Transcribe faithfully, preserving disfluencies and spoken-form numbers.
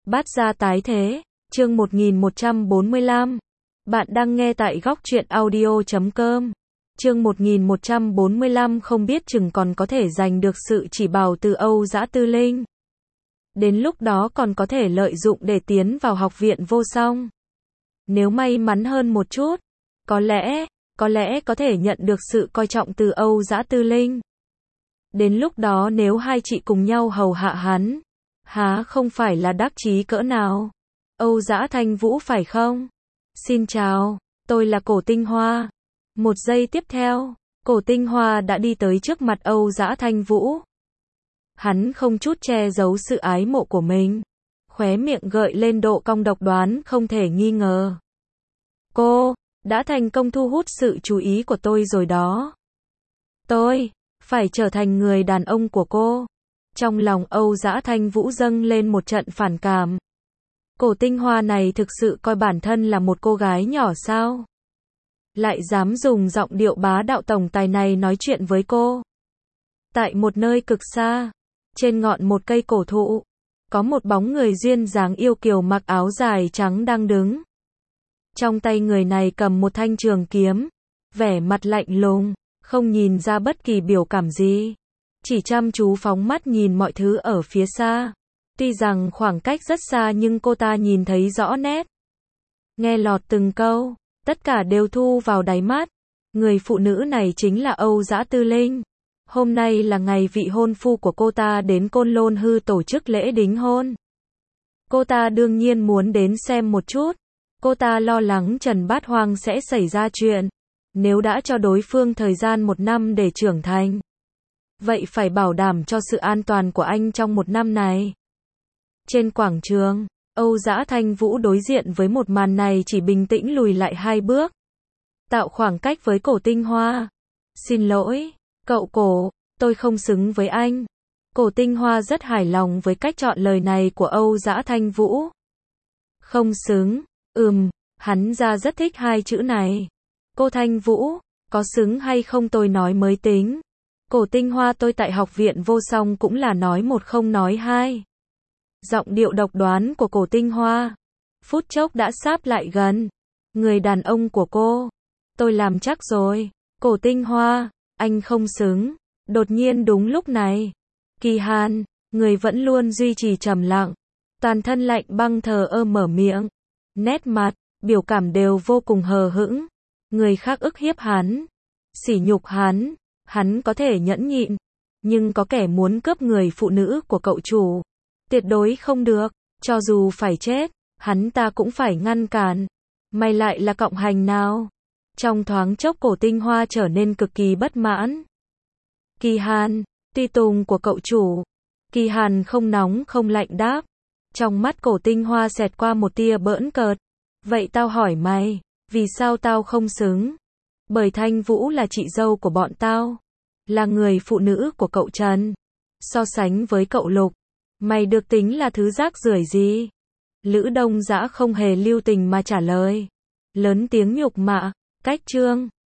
Bát gia tái thế, chương một nghìn một trăm bốn mươi lăm. Bạn đang nghe tại góc truyện audio chấm com. Chương một nghìn một trăm bốn mươi lăm không biết chừng còn có thể giành được sự chỉ bảo từ Âu Dã Tư Linh. Đến lúc đó còn có thể lợi dụng để tiến vào học viện vô song. Nếu may mắn hơn một chút, có lẽ, có lẽ có thể nhận được sự coi trọng từ Âu Dã Tư Linh. Đến lúc đó nếu hai chị cùng nhau hầu hạ hắn, há không phải là đắc chí cỡ nào. Âu Dã Thanh Vũ phải không? Xin chào, tôi là Cổ Tinh Hoa. Một giây tiếp theo, Cổ Tinh Hoa đã đi tới trước mặt Âu Dã Thanh Vũ. Hắn không chút che giấu sự ái mộ của mình, khóe miệng gợi lên độ cong độc đoán không thể nghi ngờ. Cô đã thành công thu hút sự chú ý của tôi rồi đó. Tôi phải trở thành người đàn ông của cô. Trong lòng Âu Dã Thanh Vũ dâng lên một trận phản cảm. Cổ Tinh Hoa này thực sự coi bản thân là một cô gái nhỏ sao? Lại dám dùng giọng điệu bá đạo tổng tài này nói chuyện với cô. Tại một nơi cực xa, trên ngọn một cây cổ thụ, có một bóng người duyên dáng yêu kiều mặc áo dài trắng đang đứng. Trong tay người này cầm một thanh trường kiếm, vẻ mặt lạnh lùng, không nhìn ra bất kỳ biểu cảm gì. Chỉ chăm chú phóng mắt nhìn mọi thứ ở phía xa. Tuy rằng khoảng cách rất xa nhưng cô ta nhìn thấy rõ nét. Nghe lọt từng câu, tất cả đều thu vào đáy mắt. Người phụ nữ này chính là Âu Dã Tư Linh. Hôm nay là ngày vị hôn phu của cô ta đến Côn Lôn Hư tổ chức lễ đính hôn. Cô ta đương nhiên muốn đến xem một chút. Cô ta lo lắng Trần Bát Hoang sẽ xảy ra chuyện. Nếu đã cho đối phương thời gian một năm để trưởng thành, vậy phải bảo đảm cho sự an toàn của anh trong một năm này. Trên quảng trường, Âu Dã Thanh Vũ đối diện với một màn này chỉ bình tĩnh lùi lại hai bước, tạo khoảng cách với Cổ Tinh Hoa. Xin lỗi, cậu Cổ, tôi không xứng với anh. Cổ Tinh Hoa rất hài lòng với cách chọn lời này của Âu Dã Thanh Vũ. Không xứng, ừm, hắn ra rất thích hai chữ này. Cô Thanh Vũ, có xứng hay không tôi nói mới tính. Cổ Tinh Hoa tôi tại học viện vô song cũng là nói một không nói hai. Giọng điệu độc đoán của Cổ Tinh Hoa phút chốc đã sáp lại gần. Người đàn ông của cô, tôi làm chắc rồi. Cổ Tinh Hoa, anh không xứng. Đột nhiên đúng lúc này, Kỳ Hàn, người vẫn luôn duy trì trầm lặng, toàn thân lạnh băng thờ ơ mở miệng. Nét mặt, biểu cảm đều vô cùng hờ hững. Người khác ức hiếp hắn, sỉ nhục hắn, hắn có thể nhẫn nhịn. Nhưng có kẻ muốn cướp người phụ nữ của cậu chủ, tuyệt đối không được. Cho dù phải chết, hắn ta cũng phải ngăn cản. Mày lại là cộng hành nào? Trong thoáng chốc Cổ Tinh Hoa trở nên cực kỳ bất mãn. Kỳ Hàn, tùy tùng của cậu chủ. Kỳ Hàn không nóng không lạnh đáp. Trong mắt Cổ Tinh Hoa xẹt qua một tia bỡn cợt. Vậy tao hỏi mày, vì sao tao không xứng? Bởi Thanh Vũ là chị dâu của bọn tao, là người phụ nữ của cậu Trần. So sánh với cậu Lục, mày được tính là thứ rác rưởi gì? Lữ Đông Dã không hề lưu tình mà trả lời. Lớn tiếng nhục mạ, cách trương.